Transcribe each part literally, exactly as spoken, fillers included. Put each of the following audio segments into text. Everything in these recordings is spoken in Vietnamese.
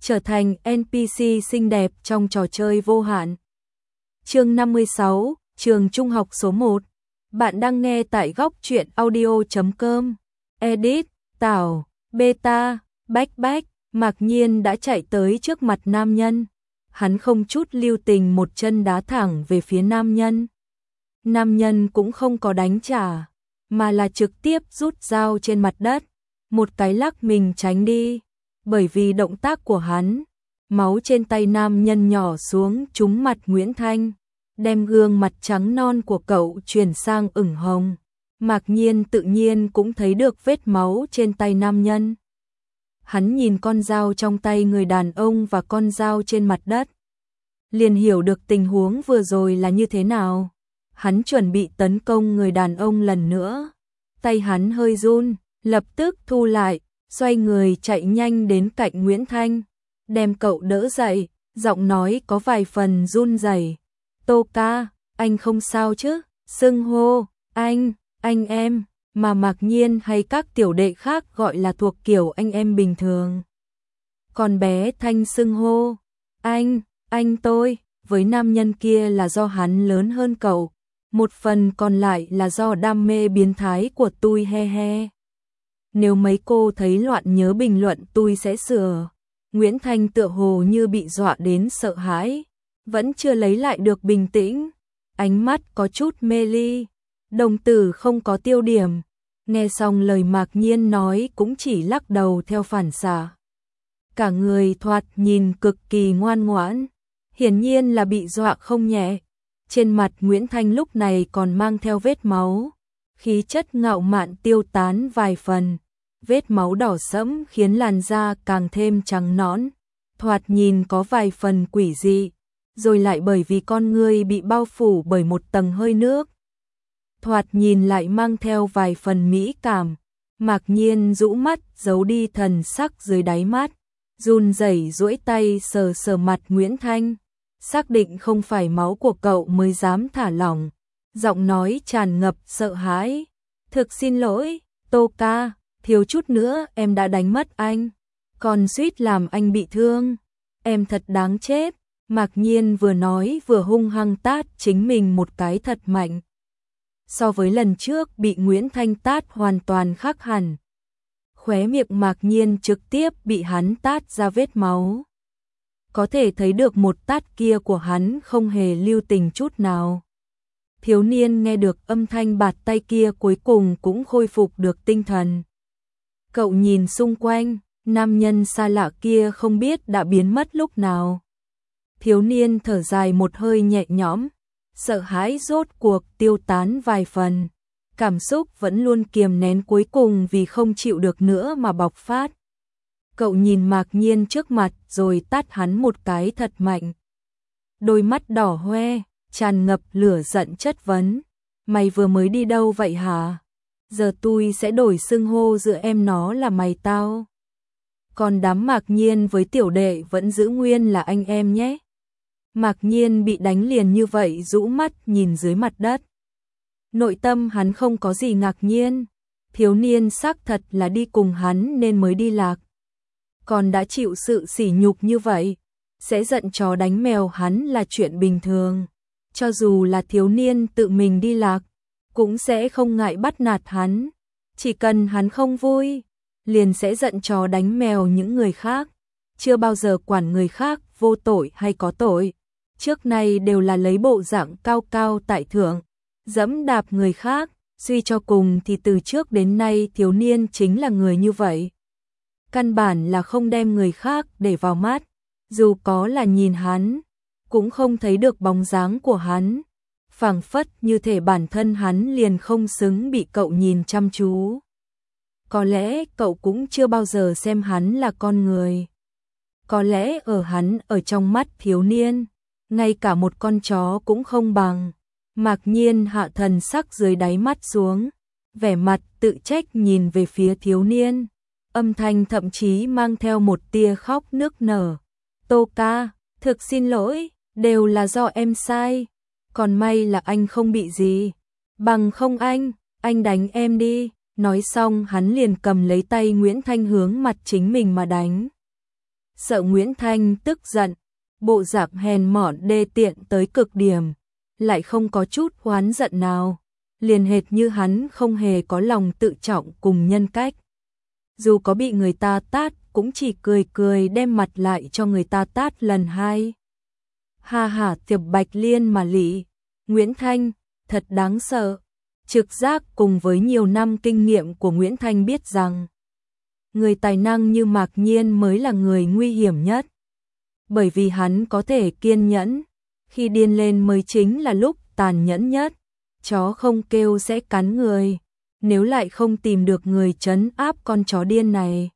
trở thành en pê xê xinh đẹp trong trò chơi vô hạn. Chương năm mươi sáu, trường trung học số một. Bạn đang nghe tại góc truyện audio chấm com. Edit, Tảo, Beta, Bách Bách. Mạc Nhiên đã chạy tới trước mặt nam nhân. Hắn không chút lưu tình một chân đá thẳng về phía nam nhân. Nam nhân cũng không có đánh trả, mà là trực tiếp rút dao trên mặt đất, một cái lắc mình tránh đi. Bởi vì động tác của hắn, máu trên tay nam nhân nhỏ xuống trúng mặt Nguyễn Thanh, đem gương mặt trắng non của cậu chuyển sang ửng hồng. Mạc Nhiên tự nhiên cũng thấy được vết máu trên tay nam nhân. Hắn nhìn con dao trong tay người đàn ông và con dao trên mặt đất, liền hiểu được tình huống vừa rồi là như thế nào. Hắn chuẩn bị tấn công người đàn ông lần nữa. Tay hắn hơi run, lập tức thu lại, xoay người chạy nhanh đến cạnh Nguyễn Thanh, đem cậu đỡ dậy, giọng nói có vài phần run rẩy. Tô ca, anh không sao chứ? Xưng hô, anh, anh em, mà Mạc Nhiên hay các tiểu đệ khác gọi là thuộc kiểu anh em bình thường. Còn bé Thanh xưng hô, anh, anh tôi, với nam nhân kia là do hắn lớn hơn cậu, một phần còn lại là do đam mê biến thái của tôi he he. Nếu mấy cô thấy loạn nhớ bình luận tôi sẽ sửa. Nguyễn Thanh tựa hồ như bị dọa đến sợ hãi, vẫn chưa lấy lại được bình tĩnh, ánh mắt có chút mê ly, đồng tử không có tiêu điểm. Nghe xong lời Mạc Nhiên nói cũng chỉ lắc đầu theo phản xạ. Cả người thoạt nhìn cực kỳ ngoan ngoãn, hiển nhiên là bị dọa không nhẹ. Trên mặt Nguyễn Thanh lúc này còn mang theo vết máu, khí chất ngạo mạn tiêu tán vài phần. Vết máu đỏ sẫm khiến làn da càng thêm trắng nõn, thoạt nhìn có vài phần quỷ dị, rồi lại bởi vì con người bị bao phủ bởi một tầng hơi nước, thoạt nhìn lại mang theo vài phần mỹ cảm. Mạc Nhiên rũ mắt giấu đi thần sắc dưới đáy mắt, run rẩy duỗi tay sờ sờ mặt Nguyễn Thanh, xác định không phải máu của cậu mới dám thả lỏng, giọng nói tràn ngập sợ hãi. Thực xin lỗi, Tô ca, thiếu chút nữa em đã đánh mất anh, còn suýt làm anh bị thương. Em thật đáng chết. Mạc Nhiên vừa nói vừa hung hăng tát chính mình một cái thật mạnh. So với lần trước bị Nguyễn Thanh tát hoàn toàn khác hẳn. Khóe miệng Mạc Nhiên trực tiếp bị hắn tát ra vết máu. Có thể thấy được một tát kia của hắn không hề lưu tình chút nào. Thiếu niên nghe được âm thanh bạt tay kia cuối cùng cũng khôi phục được tinh thần. Cậu nhìn xung quanh, nam nhân xa lạ kia không biết đã biến mất lúc nào. Thiếu niên thở dài một hơi nhẹ nhõm, sợ hãi rốt cuộc tiêu tán vài phần. Cảm xúc vẫn luôn kiềm nén cuối cùng vì không chịu được nữa mà bộc phát. Cậu nhìn Mạc Nhiên trước mặt rồi tát hắn một cái thật mạnh. Đôi mắt đỏ hoe, tràn ngập lửa giận chất vấn. Mày vừa mới đi đâu vậy hả? Giờ tôi sẽ đổi xưng hô giữa em nó là mày tao. Còn đám Mạc Nhiên với tiểu đệ vẫn giữ nguyên là anh em nhé. Mạc Nhiên bị đánh liền như vậy rũ mắt nhìn dưới mặt đất. Nội tâm hắn không có gì ngạc nhiên. Thiếu niên xác thật là đi cùng hắn nên mới đi lạc. Còn đã chịu sự sỉ nhục như vậy, sẽ giận chó đánh mèo hắn là chuyện bình thường. Cho dù là thiếu niên tự mình đi lạc, cũng sẽ không ngại bắt nạt hắn. Chỉ cần hắn không vui, liền sẽ giận chó đánh mèo những người khác. Chưa bao giờ quản người khác vô tội hay có tội. Trước nay đều là lấy bộ dạng cao cao tại thượng, dẫm đạp người khác. Suy cho cùng thì từ trước đến nay thiếu niên chính là người như vậy. Căn bản là không đem người khác để vào mắt. Dù có là nhìn hắn, cũng không thấy được bóng dáng của hắn. Phảng phất như thể bản thân hắn liền không xứng bị cậu nhìn chăm chú. Có lẽ cậu cũng chưa bao giờ xem hắn là con người. Có lẽ ở hắn ở trong mắt thiếu niên, ngay cả một con chó cũng không bằng. Mạc Nhiên hạ thần sắc dưới đáy mắt xuống, vẻ mặt tự trách nhìn về phía thiếu niên. Âm thanh thậm chí mang theo một tia khóc nức nở. Tô ca, thực xin lỗi, đều là do em sai. Còn may là anh không bị gì. Bằng không anh, anh đánh em đi. Nói xong hắn liền cầm lấy tay Nguyễn Thanh hướng mặt chính mình mà đánh. sợ Nguyễn Thanh tức giận, bộ dạng hèn mọn đê tiện tới cực điểm, lại không có chút oán giận nào, liền hệt như hắn không hề có lòng tự trọng cùng nhân cách. Dù có bị người ta tát, cũng chỉ cười cười đem mặt lại cho người ta tát lần hai. Ha ha, Tiệp Bạch Liên mà lị, Nguyễn Thanh, thật đáng sợ. Trực giác cùng với nhiều năm kinh nghiệm của Nguyễn Thanh biết rằng, người tài năng như Mạc Nhiên mới là người nguy hiểm nhất. Bởi vì hắn có thể kiên nhẫn, khi điên lên mới chính là lúc tàn nhẫn nhất. Chó không kêu sẽ cắn người, nếu lại không tìm được người trấn áp con chó điên này,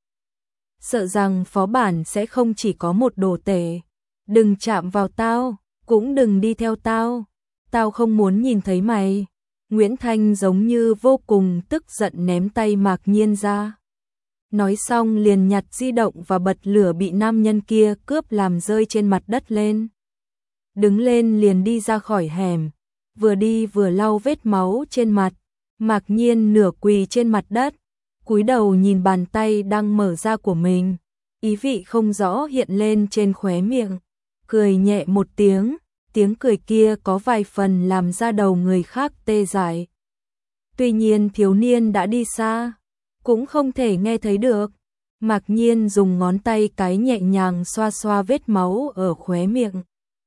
sợ rằng phó bản sẽ không chỉ có một đồ tể. Đừng chạm vào tao, cũng đừng đi theo tao, tao không muốn nhìn thấy mày. Nguyễn Thanh giống như vô cùng tức giận ném tay Mạc Nhiên ra. Nói xong liền nhặt di động và bật lửa bị nam nhân kia cướp làm rơi trên mặt đất lên. Đứng lên liền đi ra khỏi hẻm, vừa đi vừa lau vết máu trên mặt. Mạc Nhiên nửa quỳ trên mặt đất, cúi đầu nhìn bàn tay đang mở ra của mình, ý vị không rõ hiện lên trên khóe miệng, cười nhẹ một tiếng, tiếng cười kia có vài phần làm ra đầu người khác tê dại. Tuy nhiên thiếu niên đã đi xa, cũng không thể nghe thấy được. Mạc Nhiên dùng ngón tay cái nhẹ nhàng xoa xoa vết máu ở khóe miệng,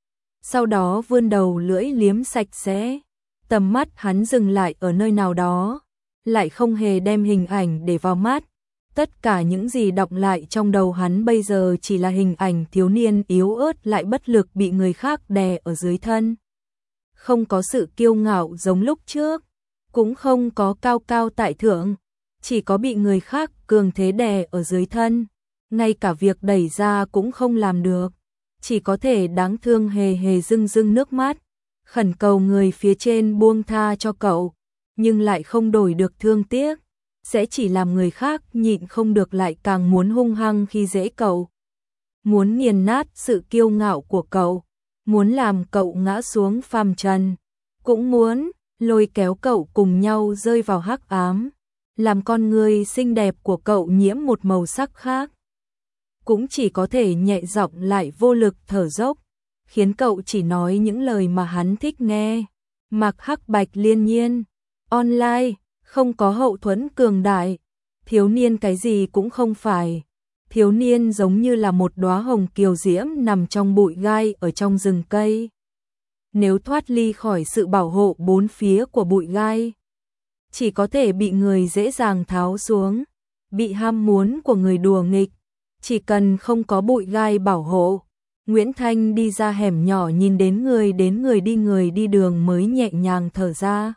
sau đó vươn đầu lưỡi liếm sạch sẽ. Tầm mắt hắn dừng lại ở nơi nào đó, lại không hề đem hình ảnh để vào mắt. Tất cả những gì đọng lại trong đầu hắn bây giờ chỉ là hình ảnh thiếu niên yếu ớt lại bất lực bị người khác đè ở dưới thân. Không có sự kiêu ngạo giống lúc trước, cũng không có cao cao tại thượng, chỉ có bị người khác cường thế đè ở dưới thân. Ngay cả việc đẩy ra cũng không làm được, chỉ có thể đáng thương hề hề rưng rưng nước mắt, khẩn cầu người phía trên buông tha cho cậu, nhưng lại không đổi được thương tiếc, sẽ chỉ làm người khác nhịn không được lại càng muốn hung hăng khi dễ cậu. Muốn nghiền nát sự kiêu ngạo của cậu, muốn làm cậu ngã xuống phàm trần, cũng muốn lôi kéo cậu cùng nhau rơi vào hắc ám, làm con người xinh đẹp của cậu nhiễm một màu sắc khác. Cũng chỉ có thể nhẹ giọng lại vô lực thở dốc, khiến cậu chỉ nói những lời mà hắn thích nghe. Mạc Hắc Bạch Liên Nhiên, online, không có hậu thuẫn cường đại, thiếu niên cái gì cũng không phải. Thiếu niên giống như là một đóa hồng kiều diễm nằm trong bụi gai ở trong rừng cây. Nếu thoát ly khỏi sự bảo hộ bốn phía của bụi gai, chỉ có thể bị người dễ dàng tháo xuống, bị ham muốn của người đùa nghịch. Chỉ cần không có bụi gai bảo hộ, Nguyễn Thanh đi ra hẻm nhỏ nhìn đến người đến người đi người đi đường mới nhẹ nhàng thở ra.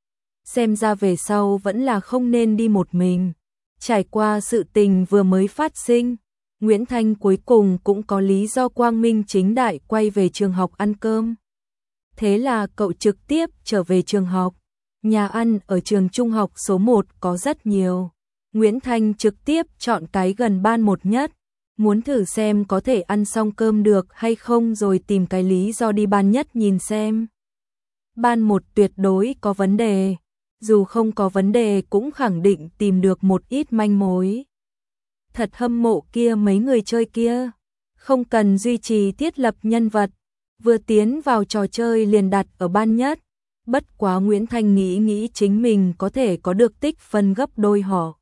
Xem ra về sau vẫn là không nên đi một mình. Trải qua sự tình vừa mới phát sinh, Nguyễn Thanh cuối cùng cũng có lý do quang minh chính đại quay về trường học ăn cơm. Thế là cậu trực tiếp trở về trường học. Nhà ăn ở trường trung học số một có rất nhiều. Nguyễn Thanh trực tiếp chọn cái gần ban một nhất, muốn thử xem có thể ăn xong cơm được hay không rồi tìm cái lý do đi ban nhất nhìn xem. Ban một tuyệt đối có vấn đề, dù không có vấn đề cũng khẳng định tìm được một ít manh mối. Thật hâm mộ kia mấy người chơi kia, không cần duy trì thiết lập nhân vật, vừa tiến vào trò chơi liền đặt ở ban nhất. Bất quá Nguyễn Thanh nghĩ nghĩ chính mình có thể có được tích phân gấp đôi họ.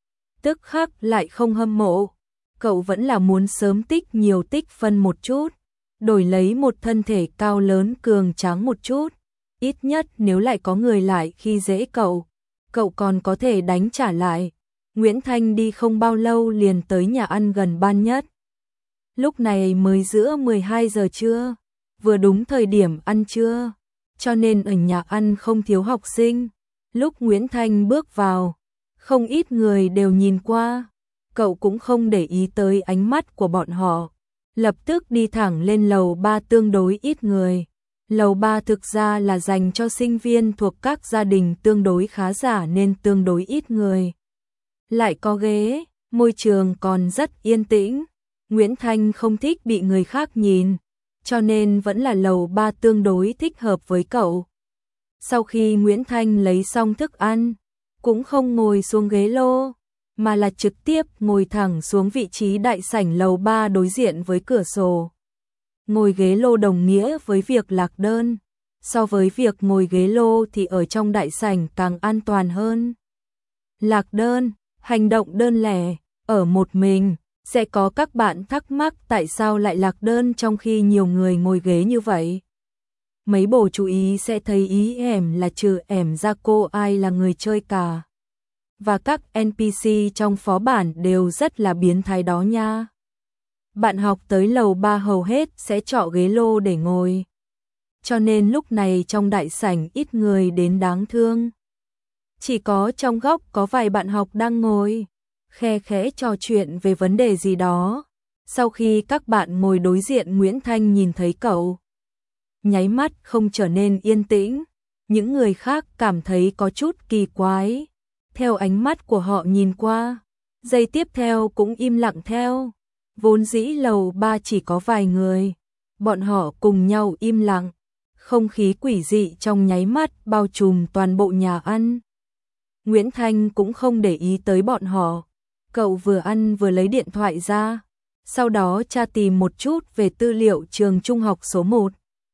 Tức khắc lại không hâm mộ, cậu vẫn là muốn sớm tích nhiều tích phân một chút, đổi lấy một thân thể cao lớn cường tráng một chút. Ít nhất nếu lại có người lại khi dễ cậu, cậu còn có thể đánh trả lại. Nguyễn Thanh đi không bao lâu liền tới nhà ăn gần ban nhất. Lúc này mới giữa mười hai giờ trưa, vừa đúng thời điểm ăn trưa, cho nên ở nhà ăn không thiếu học sinh. Lúc Nguyễn Thanh bước vào, không ít người đều nhìn qua, cậu cũng không để ý tới ánh mắt của bọn họ, lập tức đi thẳng lên lầu ba tương đối ít người. Lầu ba thực ra là dành cho sinh viên thuộc các gia đình tương đối khá giả nên tương đối ít người. Lại có ghế, môi trường còn rất yên tĩnh. Nguyễn Thanh không thích bị người khác nhìn, cho nên vẫn là lầu ba tương đối thích hợp với cậu. Sau khi Nguyễn Thanh lấy xong thức ăn, cũng không ngồi xuống ghế lô, mà là trực tiếp ngồi thẳng xuống vị trí đại sảnh lầu ba đối diện với cửa sổ. Ngồi ghế lô đồng nghĩa với việc lạc đơn, so với việc ngồi ghế lô thì ở trong đại sảnh càng an toàn hơn. Lạc đơn, hành động đơn lẻ, ở một mình, sẽ có các bạn thắc mắc tại sao lại lạc đơn trong khi nhiều người ngồi ghế như vậy. Mấy bồ chú ý sẽ thấy ý ẻm là trừ ẻm ra cô ai là người chơi cả. Và các en pê xê trong phó bản đều rất là biến thái đó nha. Bạn học tới lầu ba hầu hết sẽ chọn ghế lô để ngồi. Cho nên lúc này trong đại sảnh ít người đến đáng thương. Chỉ có trong góc có vài bạn học đang ngồi, khe khẽ trò chuyện về vấn đề gì đó. Sau khi các bạn ngồi đối diện Nguyễn Thanh nhìn thấy cậu, nháy mắt không trở nên yên tĩnh. Những người khác cảm thấy có chút kỳ quái. Theo ánh mắt của họ nhìn qua, giây tiếp theo cũng im lặng theo. Vốn dĩ lầu ba chỉ có vài người, bọn họ cùng nhau im lặng. Không khí quỷ dị trong nháy mắt bao trùm toàn bộ nhà ăn. Nguyễn Thanh cũng không để ý tới bọn họ. Cậu vừa ăn vừa lấy điện thoại ra, sau đó tra tìm một chút về tư liệu trường trung học số một.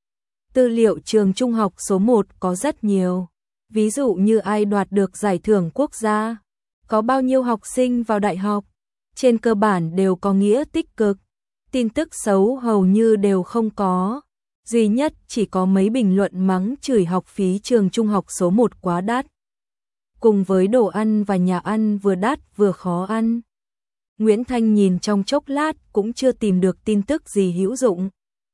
Tư liệu trường trung học số một có rất nhiều. Ví dụ như ai đoạt được giải thưởng quốc gia, có bao nhiêu học sinh vào đại học, trên cơ bản đều có nghĩa tích cực. Tin tức xấu hầu như đều không có. Duy nhất chỉ có mấy bình luận mắng chửi học phí trường trung học số một quá đắt. Cùng với đồ ăn và nhà ăn vừa đắt vừa khó ăn. Nguyễn Thanh nhìn trong chốc lát cũng chưa tìm được tin tức gì hữu dụng.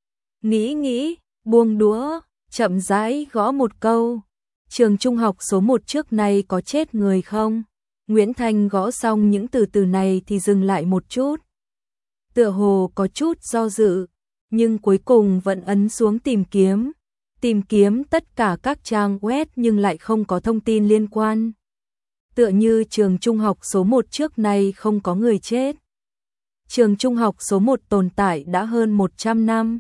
Nghĩ nghĩ, buông đũa, chậm rãi gõ một câu. Trường trung học số một trước nay có chết người không? Nguyễn Thanh gõ xong những từ từ này thì dừng lại một chút. Tựa hồ có chút do dự, nhưng cuối cùng vẫn ấn xuống tìm kiếm. Tìm kiếm tất cả các trang web nhưng lại không có thông tin liên quan. Tựa như trường trung học số một trước nay không có người chết. Trường trung học số một tồn tại đã hơn một trăm năm.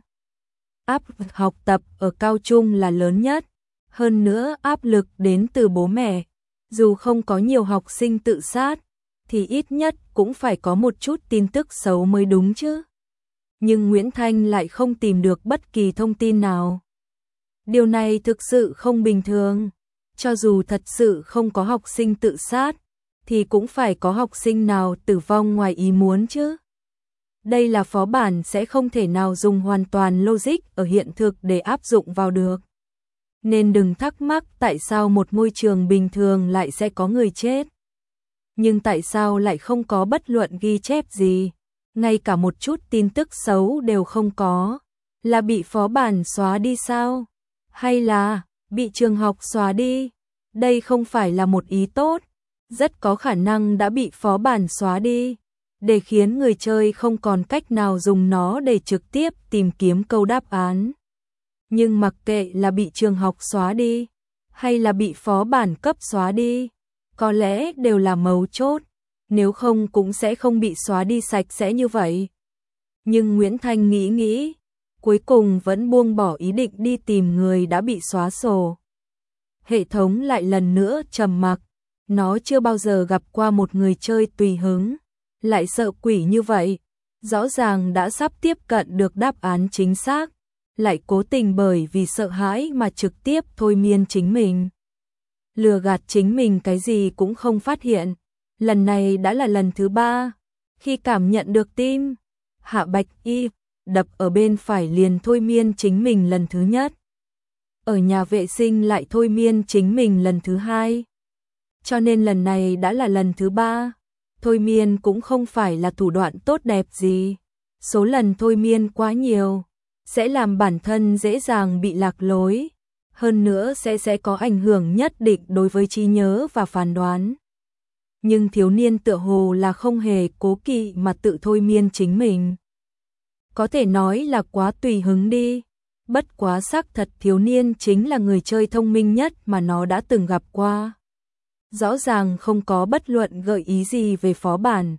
Áp lực học tập ở cao trung là lớn nhất. Hơn nữa áp lực đến từ bố mẹ. Dù không có nhiều học sinh tự sát, thì ít nhất cũng phải có một chút tin tức xấu mới đúng chứ. Nhưng Nguyễn Thanh lại không tìm được bất kỳ thông tin nào. Điều này thực sự không bình thường. Cho dù thật sự không có học sinh tự sát, thì cũng phải có học sinh nào tử vong ngoài ý muốn chứ. Đây là phó bản sẽ không thể nào dùng hoàn toàn logic ở hiện thực để áp dụng vào được. Nên đừng thắc mắc tại sao một ngôi trường bình thường lại sẽ có người chết. Nhưng tại sao lại không có bất luận ghi chép gì, ngay cả một chút tin tức xấu đều không có. Là bị phó bản xóa đi sao? Hay là bị trường học xóa đi? Đây không phải là một ý tốt. Rất có khả năng đã bị phó bản xóa đi, để khiến người chơi không còn cách nào dùng nó để trực tiếp tìm kiếm câu đáp án. Nhưng mặc kệ là bị trường học xóa đi, hay là bị phó bản cấp xóa đi, có lẽ đều là mấu chốt, nếu không cũng sẽ không bị xóa đi sạch sẽ như vậy. Nhưng Nguyễn Thanh nghĩ nghĩ, cuối cùng vẫn buông bỏ ý định đi tìm người đã bị xóa sổ. Hệ thống lại lần nữa trầm mặc, nó chưa bao giờ gặp qua một người chơi tùy hứng, lại sợ quỷ như vậy, rõ ràng đã sắp tiếp cận được đáp án chính xác, lại cố tình bởi vì sợ hãi mà trực tiếp thôi miên chính mình. Lừa gạt chính mình cái gì cũng không phát hiện, lần này đã là lần thứ ba, khi cảm nhận được tim, Hạ Bạch Y đập ở bên phải liền thôi miên chính mình lần thứ nhất. Ở nhà vệ sinh lại thôi miên chính mình lần thứ hai. Cho nên lần này đã là lần thứ ba. Thôi miên cũng không phải là thủ đoạn tốt đẹp gì. Số lần thôi miên quá nhiều, sẽ làm bản thân dễ dàng bị lạc lối. Hơn nữa sẽ sẽ có ảnh hưởng nhất định đối với trí nhớ và phán đoán. Nhưng thiếu niên tựa hồ là không hề cố kỵ mà tự thôi miên chính mình. Có thể nói là quá tùy hứng đi. Bất quá xác thật thiếu niên chính là người chơi thông minh nhất mà nó đã từng gặp qua. Rõ ràng không có bất luận gợi ý gì về phó bản.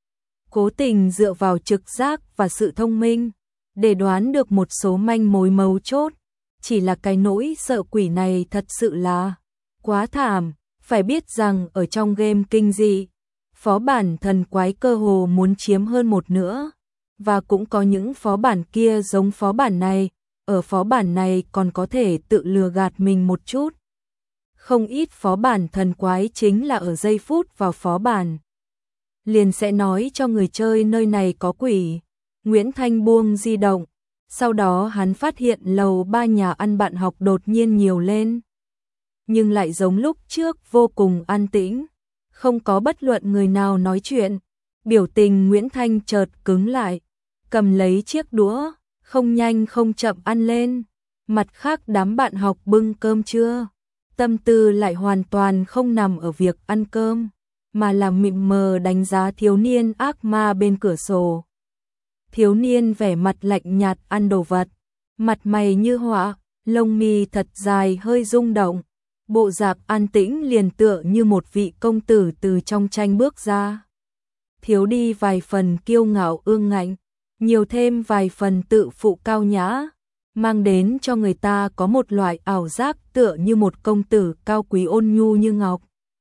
Cố tình dựa vào trực giác và sự thông minh, để đoán được một số manh mối mấu chốt. Chỉ là cái nỗi sợ quỷ này thật sự là quá thảm. Phải biết rằng ở trong game kinh dị, phó bản thần quái cơ hồ muốn chiếm hơn một nửa, và cũng có những phó bản kia giống phó bản này, ở phó bản này còn có thể tự lừa gạt mình một chút. Không ít phó bản thần quái chính là ở giây phút vào phó bản liền sẽ nói cho người chơi nơi này có quỷ. Nguyễn Thanh buông di động, sau đó hắn phát hiện lầu ba nhà ăn bạn học đột nhiên nhiều lên, nhưng lại giống lúc trước vô cùng an tĩnh, không có bất luận người nào nói chuyện. Biểu tình Nguyễn Thanh chợt cứng lại, cầm lấy chiếc đũa, không nhanh không chậm ăn lên. Mặt khác đám bạn học bưng cơm trưa, tâm tư lại hoàn toàn không nằm ở việc ăn cơm, mà là mịm mờ đánh giá thiếu niên ác ma bên cửa sổ. Thiếu niên vẻ mặt lạnh nhạt ăn đồ vật, mặt mày như họa, lông mi thật dài hơi rung động, bộ dạng an tĩnh liền tựa như một vị công tử từ trong tranh bước ra. Thiếu đi vài phần kiêu ngạo ương ngạnh, nhiều thêm vài phần tự phụ cao nhã, mang đến cho người ta có một loại ảo giác tựa như một công tử cao quý ôn nhu như ngọc.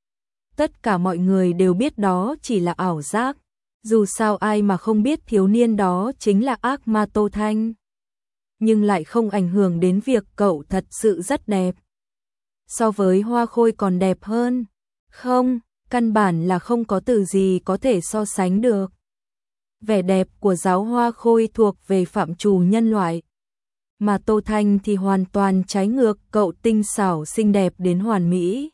Tất cả mọi người đều biết đó chỉ là ảo giác, dù sao ai mà không biết thiếu niên đó chính là ác ma Tô Thanh. Nhưng lại không ảnh hưởng đến việc cậu thật sự rất đẹp. So với Hoa Khôi còn đẹp hơn. Không, căn bản là không có từ gì có thể so sánh được. Vẻ đẹp của giáo Hoa Khôi thuộc về phạm trù nhân loại, mà Tô Thanh thì hoàn toàn trái ngược, cậu tinh xảo xinh đẹp đến hoàn mỹ,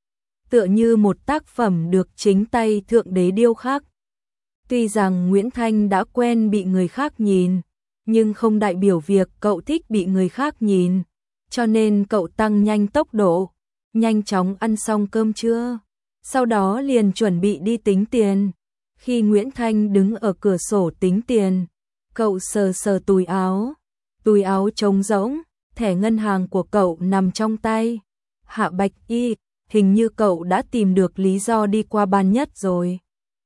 tựa như một tác phẩm được chính tay thượng đế điêu khắc. Tuy rằng Nguyễn Thanh đã quen bị người khác nhìn, nhưng không đại biểu việc cậu thích bị người khác nhìn, cho nên cậu tăng nhanh tốc độ, nhanh chóng ăn xong cơm trưa, sau đó liền chuẩn bị đi tính tiền. Khi Nguyễn Thanh đứng ở cửa sổ tính tiền, cậu sờ sờ túi áo, túi áo trống rỗng, thẻ ngân hàng của cậu nằm trong tay. Hạ Bạch Y, hình như cậu đã tìm được lý do đi qua ban nhất rồi.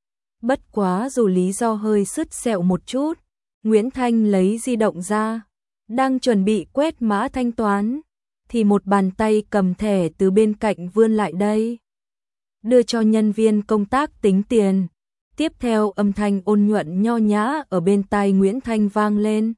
Bất quá dù lý do hơi sứt sẹo một chút, Nguyễn Thanh lấy di động ra, đang chuẩn bị quét mã thanh toán, thì một bàn tay cầm thẻ từ bên cạnh vươn lại đây, đưa cho nhân viên công tác tính tiền. Tiếp theo âm thanh ôn nhuận nho nhã ở bên tai Nguyễn Thanh vang lên.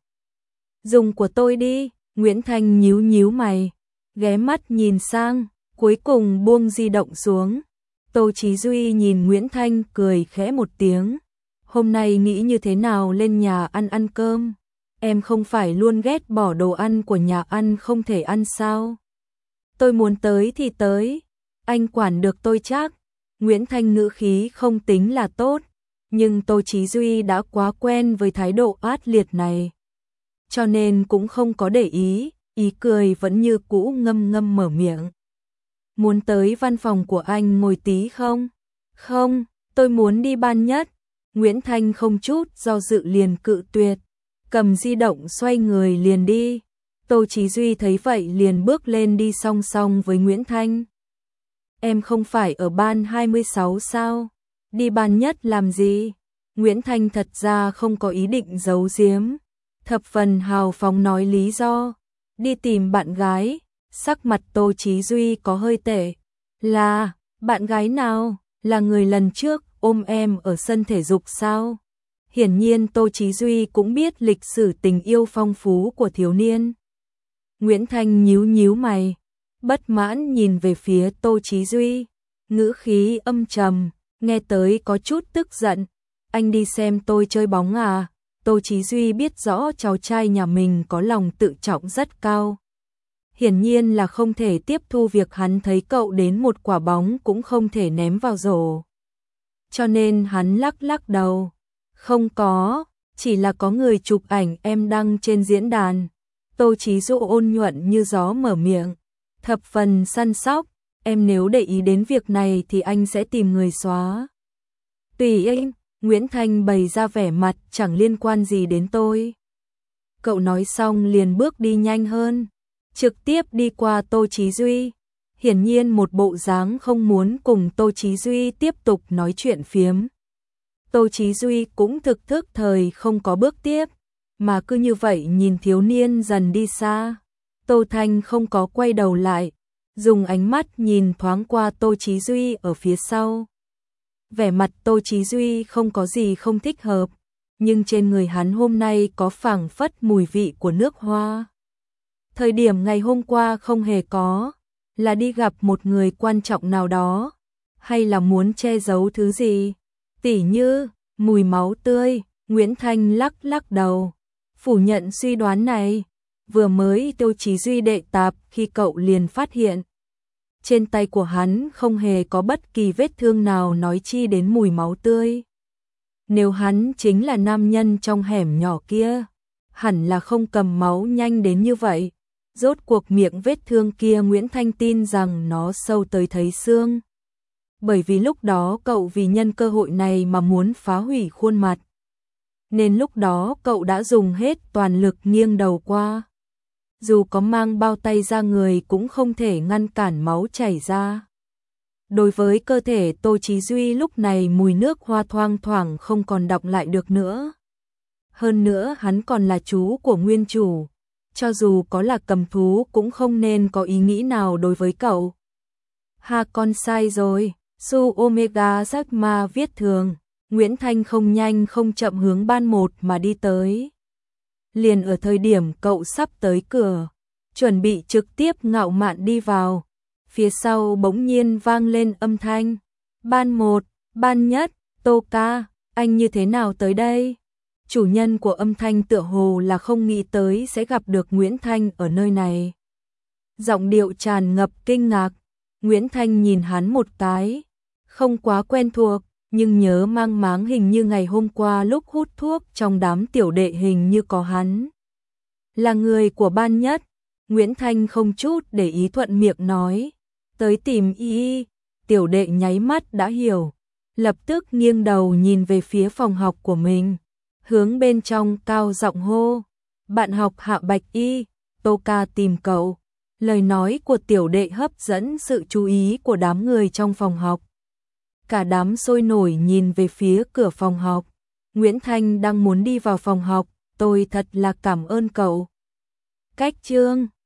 Dùng của tôi đi. Nguyễn Thanh nhíu nhíu mày, ghé mắt nhìn sang, cuối cùng buông di động xuống. Tô Chí Duy nhìn Nguyễn Thanh cười khẽ một tiếng. Hôm nay nghĩ như thế nào lên nhà ăn ăn cơm? Em không phải luôn ghét bỏ đồ ăn của nhà ăn không thể ăn sao? Tôi muốn tới thì tới, anh quản được tôi chắc. Nguyễn Thanh ngữ khí không tính là tốt, nhưng Tô Chí Duy đã quá quen với thái độ ác liệt này, cho nên cũng không có để ý, ý cười vẫn như cũ ngâm ngâm mở miệng. Muốn tới văn phòng của anh ngồi tí không? Không, tôi muốn đi ban nhất. Nguyễn Thanh không chút do dự liền cự tuyệt, cầm di động xoay người liền đi. Tô Chí Duy thấy vậy liền bước lên đi song song với Nguyễn Thanh. Em không phải ở ban hai mươi sáu sao? Đi ban nhất làm gì? Nguyễn Thanh thật ra không có ý định giấu giếm, thập phần hào phóng nói lý do. Đi tìm bạn gái. Sắc mặt Tô Chí Duy có hơi tệ. Là, bạn gái nào? Là người lần trước ôm em ở sân thể dục sao? Hiển nhiên Tô Chí Duy cũng biết lịch sử tình yêu phong phú của thiếu niên. Nguyễn Thanh nhíu nhíu mày, bất mãn nhìn về phía Tô Chí Duy, ngữ khí âm trầm, nghe tới có chút tức giận. Anh đi xem tôi chơi bóng à? Tô Chí Duy biết rõ cháu trai nhà mình có lòng tự trọng rất cao, hiển nhiên là không thể tiếp thu việc hắn thấy cậu đến một quả bóng cũng không thể ném vào rổ. Cho nên hắn lắc lắc đầu. Không có, chỉ là có người chụp ảnh em đăng trên diễn đàn. Tô Chí Dụ ôn nhuận như gió mở miệng, thập phần săn sóc. Em nếu để ý đến việc này thì anh sẽ tìm người xóa. Tùy anh. Nguyễn Thanh bày ra vẻ mặt chẳng liên quan gì đến tôi. Cậu nói xong liền bước đi nhanh hơn, trực tiếp đi qua Tô Chí Duy, hiển nhiên một bộ dáng không muốn cùng Tô Chí Duy tiếp tục nói chuyện phiếm. Tô Chí Duy cũng thực thức thời không có bước tiếp, mà cứ như vậy nhìn thiếu niên dần đi xa. Tô Thanh không có quay đầu lại, dùng ánh mắt nhìn thoáng qua Tô Chí Duy ở phía sau. Vẻ mặt Tô Chí Duy không có gì không thích hợp, nhưng trên người hắn hôm nay có phảng phất mùi vị của nước hoa. Thời điểm ngày hôm qua không hề có, là đi gặp một người quan trọng nào đó, hay là muốn che giấu thứ gì, tỉ như mùi máu tươi. Nguyễn Thanh lắc lắc đầu, phủ nhận suy đoán này. Vừa mới Tô Chí Duy đệ tạp khi cậu liền phát hiện trên tay của hắn không hề có bất kỳ vết thương nào, nói chi đến mùi máu tươi. Nếu hắn chính là nam nhân trong hẻm nhỏ kia, hẳn là không cầm máu nhanh đến như vậy. Rốt cuộc miệng vết thương kia Nguyễn Thanh tin rằng nó sâu tới thấy xương. Bởi vì lúc đó cậu vì nhân cơ hội này mà muốn phá hủy khuôn mặt, nên lúc đó cậu đã dùng hết toàn lực nghiêng đầu qua. Dù có mang bao tay ra người cũng không thể ngăn cản máu chảy ra. Đối với cơ thể Tô Chí Duy lúc này mùi nước hoa thoang thoảng không còn đọng lại được nữa. Hơn nữa hắn còn là chú của nguyên chủ, cho dù có là cầm thú cũng không nên có ý nghĩ nào đối với cậu. Ha, con sai rồi, Su Omega Jack Ma viết thường. Nguyễn Thanh không nhanh không chậm hướng ban một mà đi tới. Liền ở thời điểm cậu sắp tới cửa, chuẩn bị trực tiếp ngạo mạn đi vào, phía sau bỗng nhiên vang lên âm thanh. Ban một, ban nhất, Tô ca, anh như thế nào tới đây? Chủ nhân của âm thanh tựa hồ là không nghĩ tới sẽ gặp được Nguyễn Thanh ở nơi này. Giọng điệu tràn ngập kinh ngạc. Nguyễn Thanh nhìn hắn một cái, không quá quen thuộc, nhưng nhớ mang máng hình như ngày hôm qua lúc hút thuốc trong đám tiểu đệ hình như có hắn. Là người của ban nhất. Nguyễn Thanh không chút để ý thuận miệng nói, tới tìm y. Tiểu đệ nháy mắt đã hiểu, lập tức nghiêng đầu nhìn về phía phòng học của mình, hướng bên trong cao giọng hô, bạn học Hạ Bạch Y, Tô ca tìm cậu. Lời nói của tiểu đệ hấp dẫn sự chú ý của đám người trong phòng học. Cả đám sôi nổi nhìn về phía cửa phòng học. Nguyễn Thanh đang muốn đi vào phòng học, tôi thật là cảm ơn cậu. Cách chương